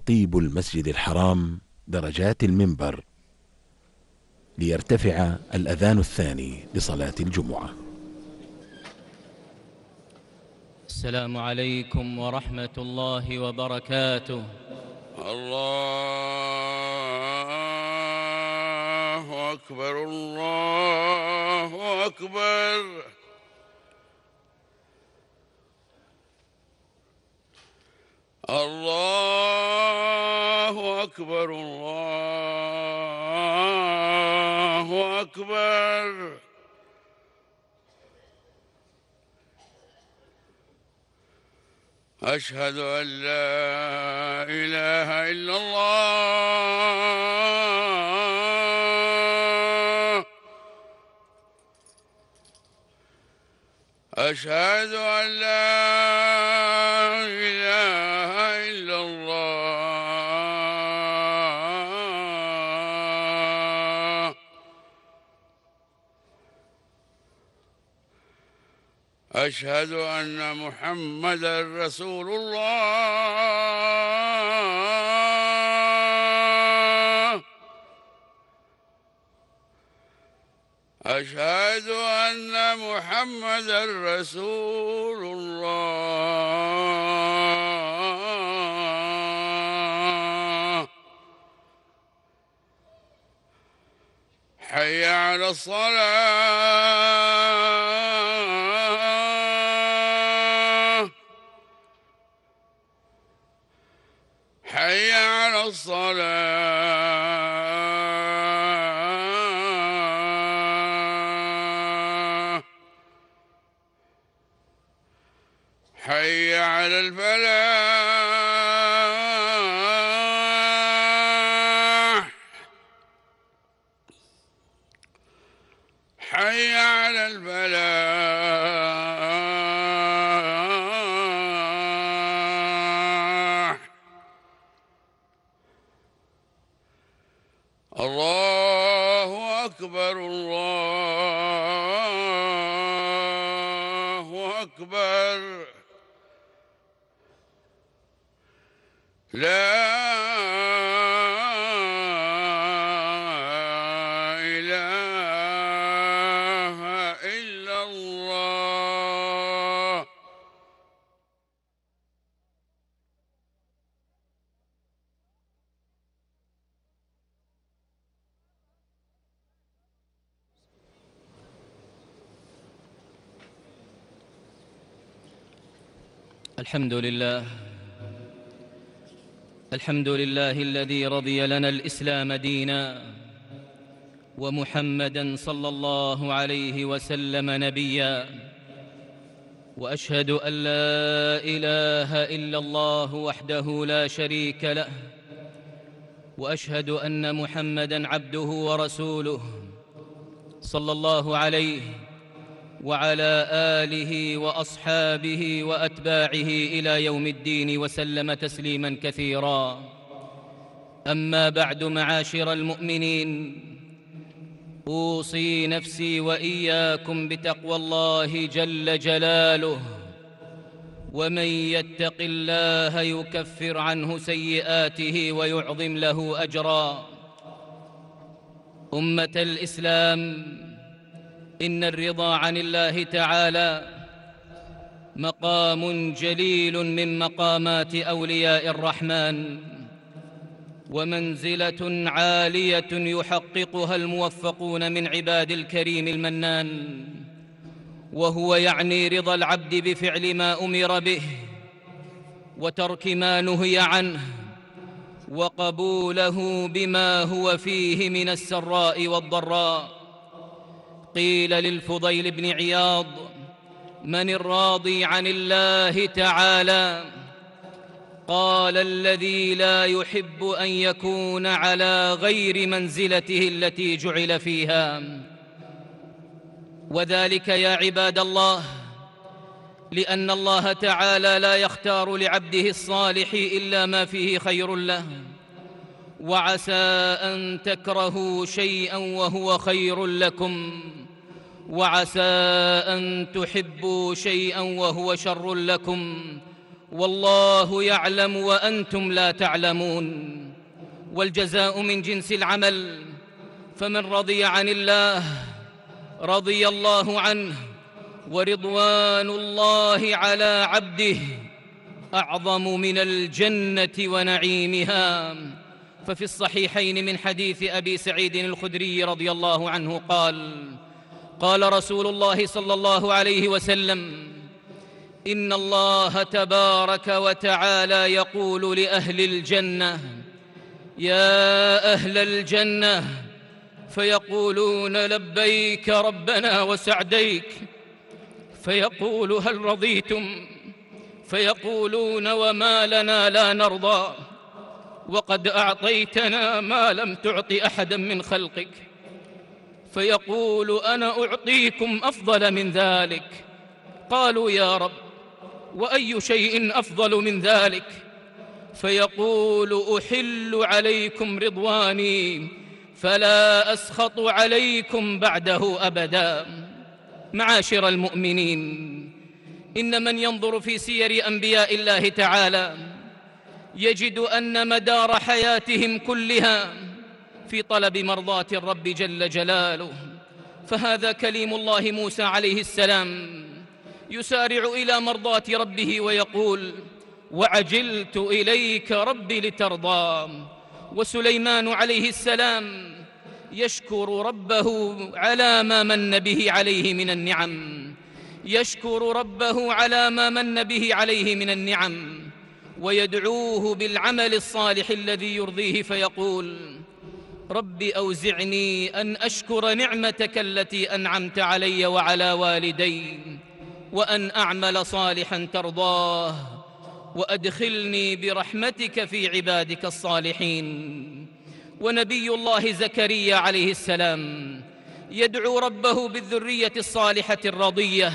تخطيب المسجد الحرام درجات المنبر ليرتفع الأذان الثاني لصلاة الجمعة. السلام عليكم ورحمة الله وبركاته. الله أكبر الله أكبر. الله أكبر الله أكبر. أشهد أن لا إله إلا الله. أشهد أن لا إله إلا الله. أشهد أن محمدًا رسول الله. أشهد أن محمدًا رسول الله. حي على الصلاة. حي على الصلاة. حي على الفلاح. حي على الفلاح. الله أكبر الله أكبر. لا إله إلا الله. الحمد لله الذي رضي لنا الإسلام دينا، ومحمدًا صلى الله عليه وسلم نبيا. وأشهد أن لا إله إلا الله وحده لا شريك له، وأشهد أن محمدًا عبده ورسوله صلى الله عليه وعلى آله وأصحابه وأتباعه إلى يوم الدين، وسلم تسليماً كثيراً. أما بعد، معاشر المؤمنين، أوصي نفسي وإياكم بتقوى الله جل جلاله. ومن يتق الله يكفر عنه سيئاته ويعظم له أجرا. أمة الإسلام، إن الرضا عن الله تعالى مقام جليل من مقامات أولياء الرحمن، ومنزلة عالية يحققها الموفقون من عباد الكريم المنان. وهو يعني رضا العبد بفعل ما أمر به، وترك ما نهي عنه، وقبوله بما هو فيه من السراء والضراء. قيل للفضيل بن عياض: من الراضي عن الله تعالى؟ قال: الذي لا يحب أن يكون على غير منزلته التي جعل فيها. وذلك يا عباد الله لأن الله تعالى لا يختار لعبده الصالح إلا ما فيه خير له. وعسى أن تكرهوا شيئا وهو خير لكم، وعسى أن تحبوا شيئا وهو شر لكم، والله يعلم وأنتم لا تعلمون، والجزاء من جنس العمل، فمن رضي عن الله رضي الله عنه، ورضوان الله على عبده أعظم من الجنة ونعيمها. ففي الصحيحين من حديث أبي سعيد الخدري رضي الله عنه قال: قال رسول الله صلى الله عليه وسلم: إن الله تبارك وتعالى يقول لأهل الجنة: يا أهل الجنة، فيقولون: لبيك ربنا وسعديك. فيقول: هل رضيتم؟ فيقولون: وما لنا لا نرضى، وقد أعطيتنا ما لم تعط أحدا من خلقك. فيقول: أنا أعطيكم أفضل من ذلك. قالوا: يا رب، وأي شيء أفضل من ذلك؟ فيقول: أحل عليكم رضواني فلا أسخط عليكم بعده أبدا. معاشر المؤمنين، إن من ينظر في سير أنبياء الله تعالى يجد أن مدار حياتهم كلها في طلب مرضاة الرب جل جلاله. فهذا كليم الله موسى عليه السلام يسارع إلى مرضاة ربه ويقول: وعجلت إليك ربي لترضى. وسليمان عليه السلام يشكر ربه على ما من به عليه من النعم، يشكر ربه على ما من به عليه من النعم، ويدعوه بالعمل الصالح الذي يرضيه، فيقول: رب أوزعني أن أشكر نعمتك التي أنعمت علي وعلى والدي، وأن أعمل صالحا ترضاه، وأدخلني برحمتك في عبادك الصالحين. ونبي الله زكريا عليه السلام يدعو ربه بالذرية الصالحة الرضية: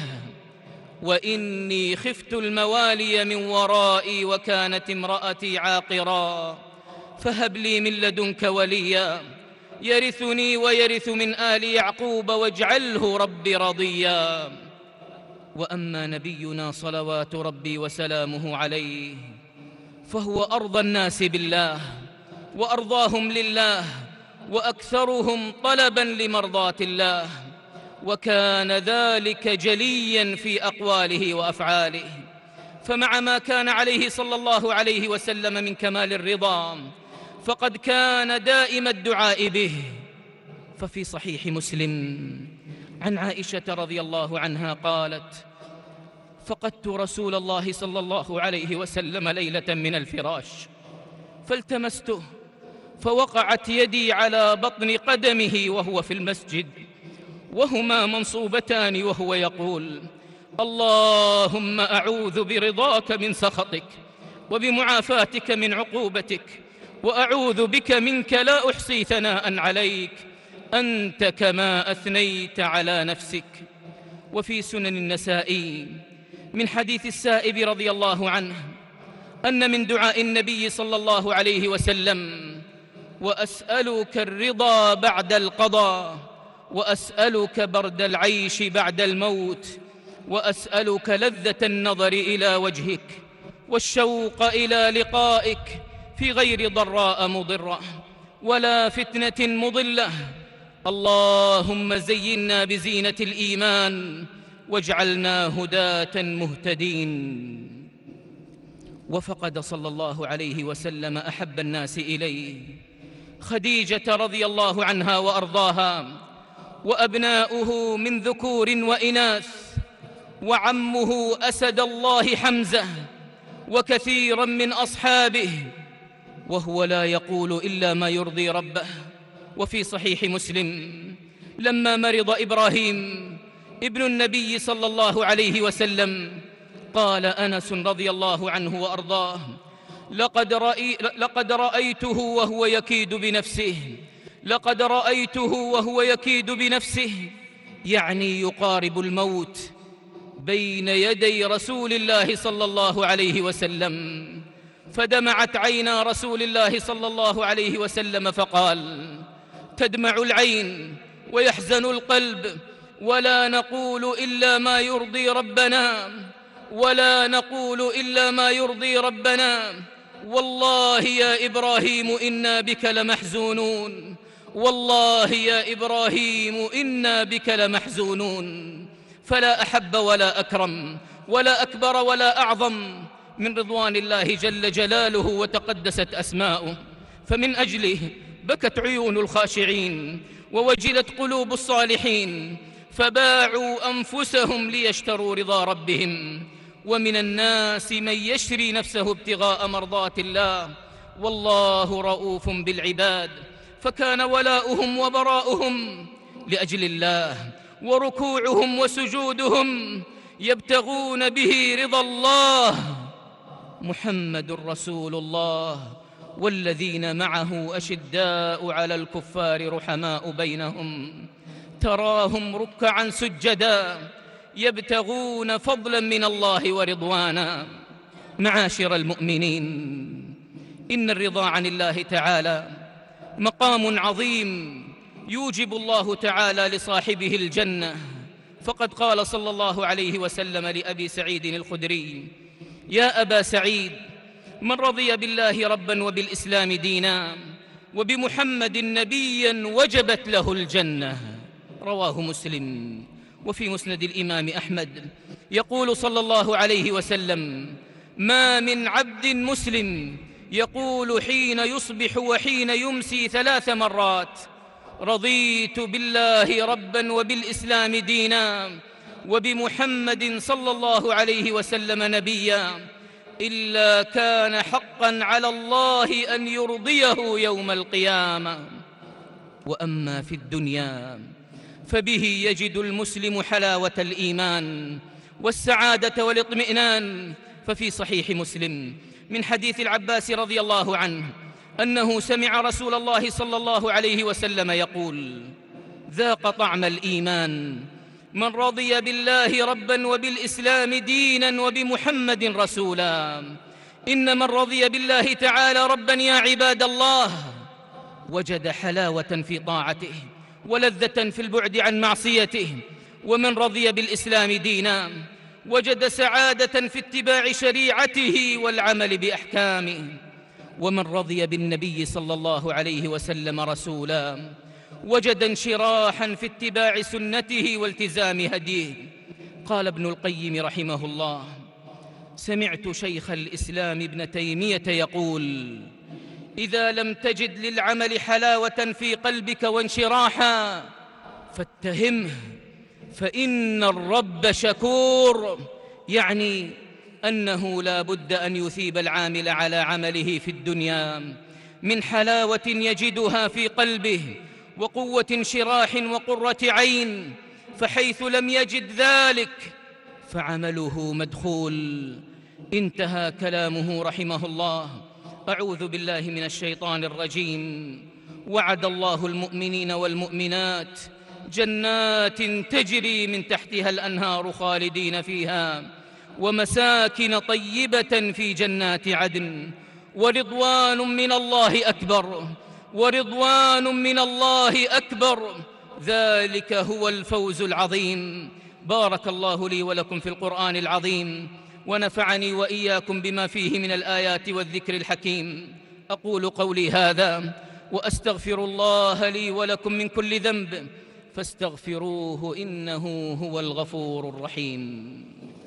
وإني خفت الموالي من ورائي وكانت امرأتي عاقرا فهب لي من لدنك وليا يرثني ويرث من آل يعقوب واجعله ربي رضيا. وأما نبينا صلوات ربي وسلامه عليه فهو أرضى الناس بالله وأرضاهم لله وأكثرهم طلبا لمرضاة الله، وكان ذلك جليا في أقواله وأفعاله. فمع ما كان عليه صلى الله عليه وسلم من كمال الرضا فقد كان دائم الدعاء به. ففي صحيح مسلم عن عائشة رضي الله عنها قالت: فقدت رسول الله صلى الله عليه وسلم ليلة من الفراش فالتمسته فوقعت يدي على بطن قدمه وهو في المسجد وهما منصوبتان وهو يقول: اللهم أعوذ برضاك من سخطك وبمعافاتك من عقوبتك وأعوذ بك منك لا أحصي ثناء عليك أنت كما أثنيت على نفسك. وفي سنن النسائي من حديث السائب رضي الله عنه أن من دعاء النبي صلى الله عليه وسلم: وأسألك الرضا بعد القضاء، وأسألك برد العيش بعد الموت، وأسألك لذة النظر إلى وجهك والشوق إلى لقائك في غير ضراء مضرة ولا فتنة مضلة. اللهم زينا بزينة الإيمان واجعلنا هداة مهتدين. وفقد صلى الله عليه وسلم أحب الناس إليه خديجة رضي الله عنها وأرضاها، وأبناؤه من ذكور وإناث، وعمه أسد الله حمزة، وكثيرا من أصحابه، وهو لا يقول إلا ما يرضي ربه. وفي صحيح مسلم لما مرض إبراهيم ابن النبي صلى الله عليه وسلم قال أنس رضي الله عنه وأرضاه: لقد رأيته وهو يكيد بنفسه، لقد رأيته وهو يكيد بنفسه، يعني يقارب الموت، بين يدي رسول الله صلى الله عليه وسلم. فدمعت عينا رسول الله صلى الله عليه وسلم فقال: تدمع العين ويحزن القلب ولا نقول إلا ما يرضي ربنا، ولا نقول إلا ما يرضي ربنا. والله يا إبراهيم إنا بك لمحزونون، والله يا إبراهيم إنا بك لمحزونون. فلا أحب ولا أكرم ولا أكبر ولا أعظم من رضوان الله جل جلاله وتقدست أسماؤه، فمن أجله بكت عيون الخاشعين ووجلت قلوب الصالحين، فباعوا أنفسهم ليشتروا رضا ربهم. ومن الناس من يشري نفسه ابتغاء مرضات الله، والله رؤوف بالعباد. فكان ولاؤهم وبراؤهم لأجل الله، وركوعهم وسجودهم يبتغون به رضا الله. محمد رسول الله والذين معه أشداء على الكفار رحماء بينهم، تراهم ركعا سجدا يبتغون فضلا من الله ورضوانا. معاشر المؤمنين، إن الرضا عن الله تعالى مقام عظيم يوجب الله تعالى لصاحبه الجنة. فقد قال صلى الله عليه وسلم لأبي سعيد الخدري: يا أبا سعيد، من رضي بالله ربا وبالإسلام دينا وبمحمد نبيا وجبت له الجنة. رواه مسلم. وفي مسند الإمام أحمد يقول صلى الله عليه وسلم: ما من عبد مسلم يقول حين يصبح وحين يمسي 3 مرات: رضيت بالله ربا وبالإسلام دينا وبمحمد صلى الله عليه وسلم نبيا، إلا كان حقا على الله أن يرضيه يوم القيامة. وأما في الدنيا فبه يجد المسلم حلاوة الإيمان والسعادة والاطمئنان. ففي صحيح مسلم من حديث العباس رضي الله عنه أنه سمع رسول الله صلى الله عليه وسلم يقول: ذاق طعم الإيمان من رضي بالله ربا وبالإسلام دينا وبمحمد رسولا. إن من رضي بالله تعالى ربا يا عباد الله وجد حلاوة في طاعته ولذة في البعد عن معصيته. ومن رضي بالإسلام دينا وجد سعادة في اتباع شريعته والعمل بأحكامه. ومن رضي بالنبي صلى الله عليه وسلم رسولا وجد انشراحا في اتباع سنته والتزام هديه. قال ابن القيم رحمه الله: سمعت شيخ الإسلام ابن تيمية يقول: إذا لم تجد للعمل حلاوة في قلبك وانشراحا فاتهمه، فإن الرب شكور، يعني أنه لا بد أن يثيب العامل على عمله في الدنيا من حلاوة يجدها في قلبه وقوة انشراح وقرة عين، فحيث لم يجد ذلك فعمله مدخول. انتهى كلامه رحمه الله. أعوذ بالله من الشيطان الرجيم. وعد الله المؤمنين والمؤمنات جنات تجري من تحتها الأنهار خالدين فيها ومساكن طيبة في جنات عدن ورضوان من الله أكبر، ورضوان من الله أكبر، ذلك هو الفوز العظيم. بارك الله لي ولكم في القرآن العظيم، ونفعني وإياكم بما فيه من الآيات والذكر الحكيم. أقول قولي هذا وأستغفر الله لي ولكم من كل ذنب فاستغفروه إنه هو الغفور الرحيم.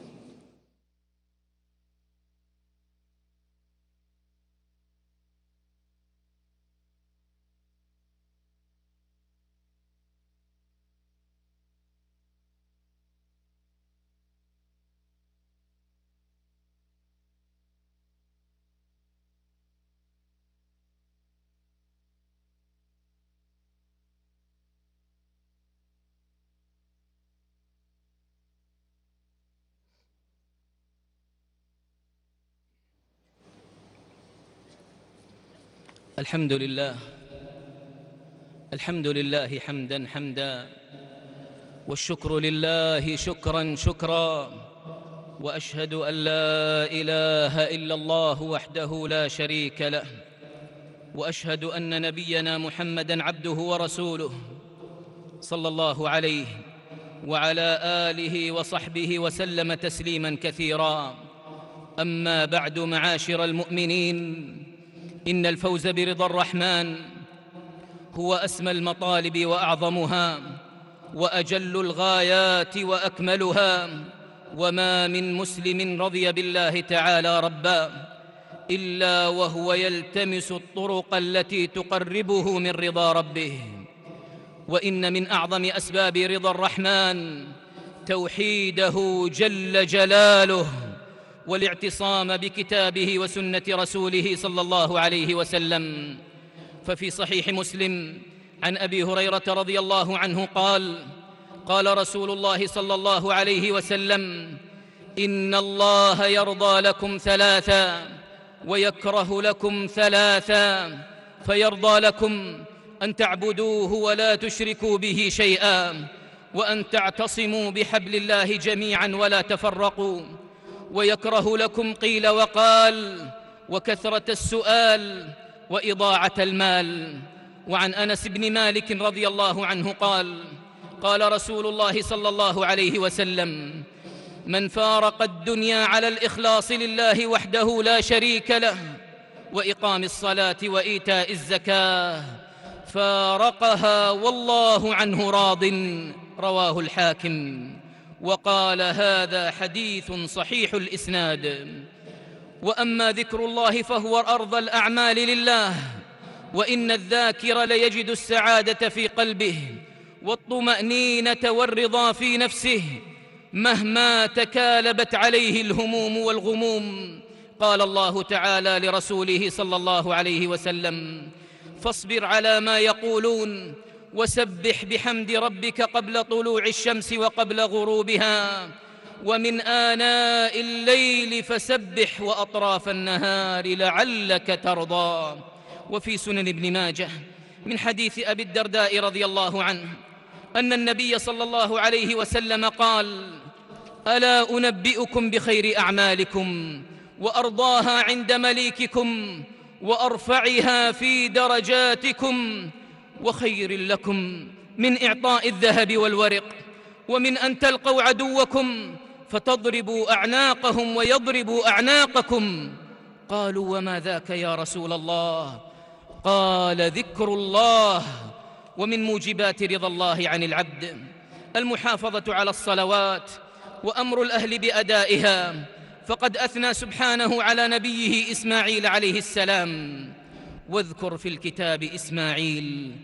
الحمد لله، الحمد لله حمدا حمدا، والشكر لله شكرا شكرا، وأشهد أن لا إله إلا الله وحده لا شريك له، وأشهد أن نبينا محمدا عبده ورسوله صلى الله عليه وعلى آله وصحبه وسلم تسليما كثيرا. أما بعد، معاشر المؤمنين، إن الفوز برضا الرحمن هو أسمى المطالب وأعظمها وأجل الغايات وأكملها، وما من مسلم رضي بالله تعالى ربا إلا وهو يلتمس الطرق التي تقربه من رضا ربه. وإن من أعظم أسباب رضا الرحمن توحيده جل جلاله والاعتصام بكتابه وسنة رسوله صلى الله عليه وسلم. ففي صحيح مسلم عن أبي هريرة رضي الله عنه قال رسول الله صلى الله عليه وسلم: إن الله يرضى لكم ثلاثا ويكره لكم ثلاثا، فيرضى لكم أن تعبدوه ولا تشركوا به شيئا، وأن تعتصموا بحبل الله جميعا ولا تفرقوا، ويكره لكم قيل وقال وكثرة السؤال وإضاعة المال. وعن أنس بن مالك رضي الله عنه قال رسول الله صلى الله عليه وسلم: من فارق الدنيا على الإخلاص لله وحده لا شريك له وإقام الصلاة وإيتاء الزكاة فارقها والله عنه راض، رواه الحاكم. وقال: هذا حديث صحيح الإسناد. وأما ذكر الله فهو أرض الأعمال لله، وإن الذاكر ليجد السعادة في قلبه والطمأنينة والرضا في نفسه مهما تكالبت عليه الهموم والغموم. قال الله تعالى لرسوله صلى الله عليه وسلم: فاصبر على ما يقولون وسبح بحمد ربك قبل طلوع الشمس وقبل غروبها ومن آناء الليل فسبح وأطراف النهار لعلك ترضى. وفي سنن ابن ماجه من حديث أبي الدرداء رضي الله عنه أن النبي صلى الله عليه وسلم قال: ألا أنبئكم بخير أعمالكم وأرضاها عند مليككم وأرفعها في درجاتكم وخير لكم من إعطاء الذهب والورق ومن أن تلقوا عدوكم فتضربوا أعناقهم ويضربوا أعناقكم. قالوا: وما ذاك يا رسول الله؟ قال: ذكر الله. ومن موجبات رضا الله عن العبد المحافظة على الصلوات وأمر الأهل بأدائها، فقد أثنى سبحانه على نبيه إسماعيل عليه السلام: واذكر في الكتاب إسماعيل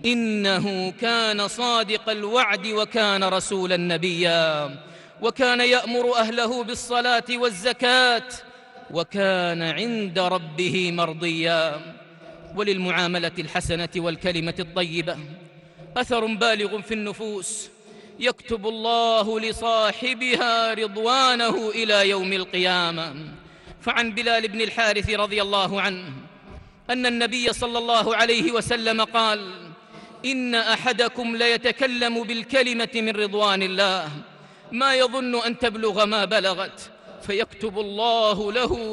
إنه كان صادق الوعد وكان رسولا نبيا وكان يأمر أهله بالصلاة والزكاة وكان عند ربه مرضيا. وللمعاملة الحسنة والكلمة الطيبة أثر بالغ في النفوس يكتب الله لصاحبها رضوانه إلى يوم القيامة. فعن بلال بن الحارث رضي الله عنه أن النبي صلى الله عليه وسلم قال: إن أحدكم ليتكلم بالكلمة من رضوان الله ما يظن أن تبلغ ما بلغت فيكتب الله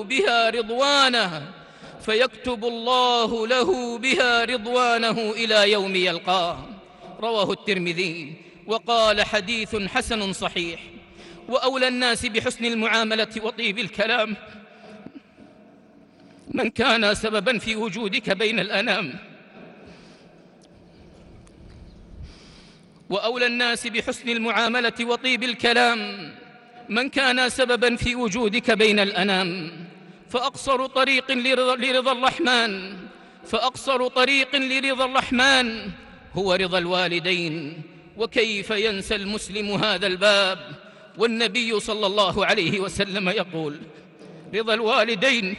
له بها رضوانه إلى يوم يلقاه. رواه الترمذي وقال: حديث حسن صحيح. وأولى الناس بحسن المعاملة وطيب الكلام من كان سببا في وجودك بين الأنام. وأولى الناس بحسن المعاملة وطيب الكلام من كان سببا في وجودك بين الأنام. فأقصر طريق لرضا الرحمن هو رضا الوالدين. وكيف ينسى المسلم هذا الباب والنبي صلى الله عليه وسلم يقول: رضا الوالدين،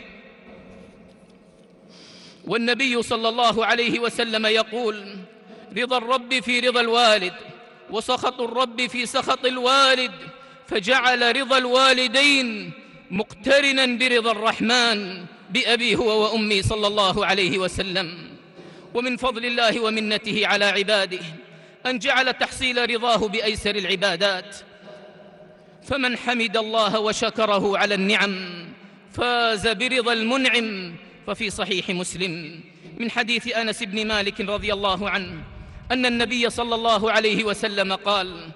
والنبي صلى الله عليه وسلم يقول: رضا الرب في رضا الوالد وسخط الرب في سخط الوالد، فجعل رضا الوالدين مقترنا برضا الرحمن بأبي هو وأمي صلى الله عليه وسلم. ومن فضل الله ومنته على عباده أن جعل تحصيل رضاه بأيسر العبادات، فمن حمد الله وشكره على النعم فاز برضا المنعم. ففي صحيح مسلم من حديث أنس بن مالك رضي الله عنه أن النبي صلى الله عليه وسلم قال: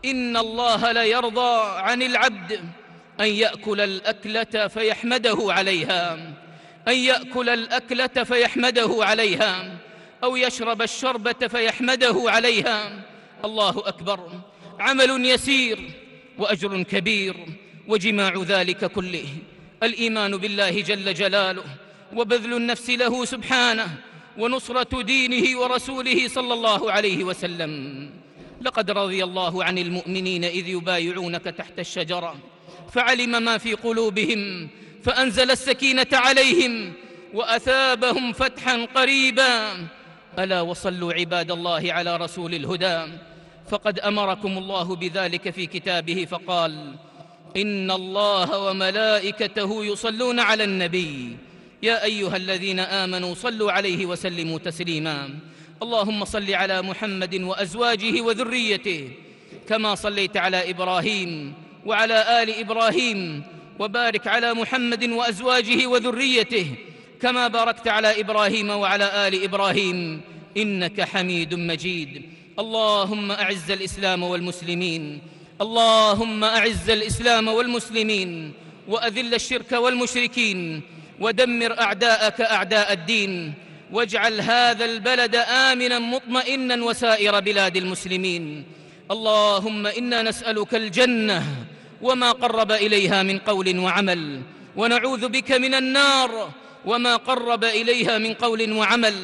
إن الله ليرضى عن العبد أن يأكل الأكلة فيحمده عليها، أن يأكل الأكلة فيحمده عليها، أو يشرب الشربة فيحمده عليها. الله أكبر، عمل يسير وأجر كبير، وجماع ذلك كله الإيمان بالله جل جلاله، وبذل النفس له سبحانه، ونصرة دينه ورسوله صلى الله عليه وسلم. لقد رضي الله عن المؤمنين إذ يبايعونك تحت الشجرة فعلم ما في قلوبهم فأنزل السكينة عليهم وأثابهم فتحا قريبا. ألا وصلوا عباد الله على رسول الهدى، فقد أمركم الله بذلك في كتابه فقال: إن الله وملائكته يصلون على النبي يا أيها الذين آمنوا صلوا عليه وسلموا تسليما. اللهم صل على محمد وأزواجه وذريته كما صليت على إبراهيم وعلى آل إبراهيم، وبارك على محمد وأزواجه وذريته كما باركت على إبراهيم وعلى آل إبراهيم إنك حميد مجيد. اللهم أعز الإسلام والمسلمين، اللهم أعز الإسلام والمسلمين، وأذل الشرك والمشركين، ودمر أعداءك أعداء الدين، واجعل هذا البلد آمنا مطمئنا وسائر بلاد المسلمين. اللهم إنا نسألك الجنة وما قرب إليها من قول وعمل، ونعوذ بك من النار وما قرب إليها من قول وعمل.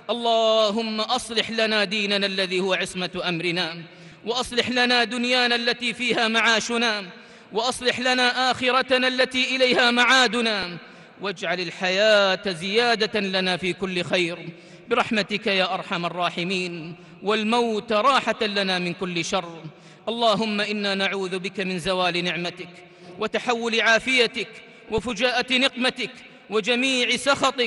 اللهم أصلح لنا ديننا الذي هو عصمة أمرنا، وأصلح لنا دنيانا التي فيها معاشنا، وأصلح لنا آخرتنا التي إليها معادنا، واجعل الحياة زيادة لنا في كل خير برحمتك يا أرحم الراحمين، والموت راحة لنا من كل شر. اللهم إنا نعوذ بك من زوال نعمتك وتحول عافيتك وفجاءة نقمتك وجميع سخطك.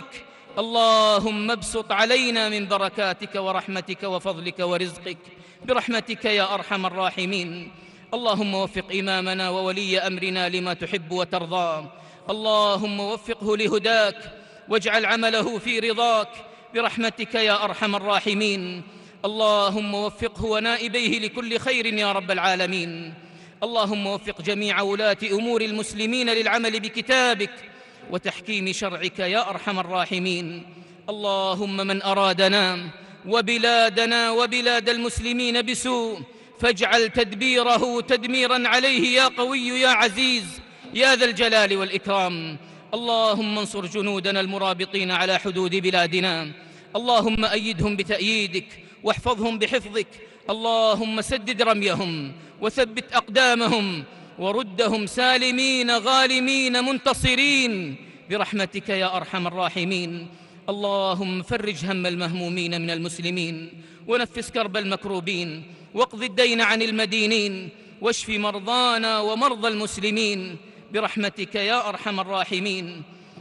اللهم ابسط علينا من بركاتك ورحمتك وفضلك ورزقك برحمتك يا أرحم الراحمين. اللهم وفق إمامنا وولي أمرنا لما تحب وترضى، اللهم وفقه لهداك واجعل عمله في رضاك برحمتك يا أرحم الراحمين. اللهم وفقه ونائبيه لكل خير يا رب العالمين. اللهم وفق جميع ولاة أمور المسلمين للعمل بكتابك وتحكيم شرعك يا أرحم الراحمين. اللهم من أرادنا وبلادنا وبلاد المسلمين بسوء فاجعل تدبيره تدميرا عليه يا قوي يا عزيز يا ذا الجلال والإكرام. اللهم انصر جنودنا المرابطين على حدود بلادنا، اللهم أيدهم بتأييدك واحفظهم بحفظك. اللهم سدد رميهم وثبت أقدامهم وردهم سالمين غالمين منتصرين برحمتك يا أرحم الراحمين. اللهم فرج هم المهمومين من المسلمين، ونفس كرب المكروبين، واقض الدين عن المدينين، واشف مرضانا ومرضى المسلمين برحمتك يا أرحم الراحمين.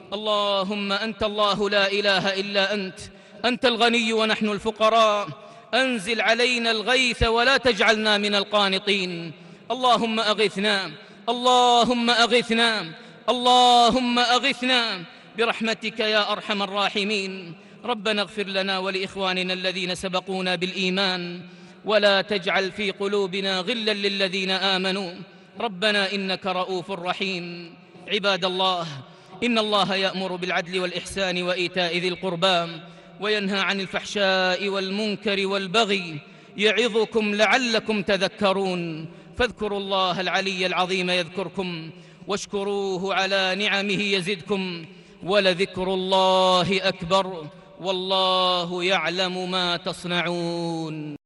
اللهم أنت الله لا إله إلا أنت، أنت الغني ونحن الفقراء، أنزل علينا الغيث ولا تجعلنا من القانطين. اللهم أغثنا، اللهم أغثنا، اللهم أغثنا برحمتك يا أرحم الراحمين. ربنا اغفر لنا ولإخواننا الذين سبقونا بالإيمان، ولا تجعل في قلوبنا غلا للذين آمنوا، ربنا إنك رؤوف رحيم. عباد الله، إن الله يأمر بالعدل والإحسان وإيتاء ذي القربى، وينهى عن الفحشاء والمنكر والبغي، يعظكم لعلكم تذكرون. فاذكروا الله العلي العظيم يذكركم، واشكروه على نعمه يزدكم، ولذكر الله أكبر، والله يعلم ما تصنعون.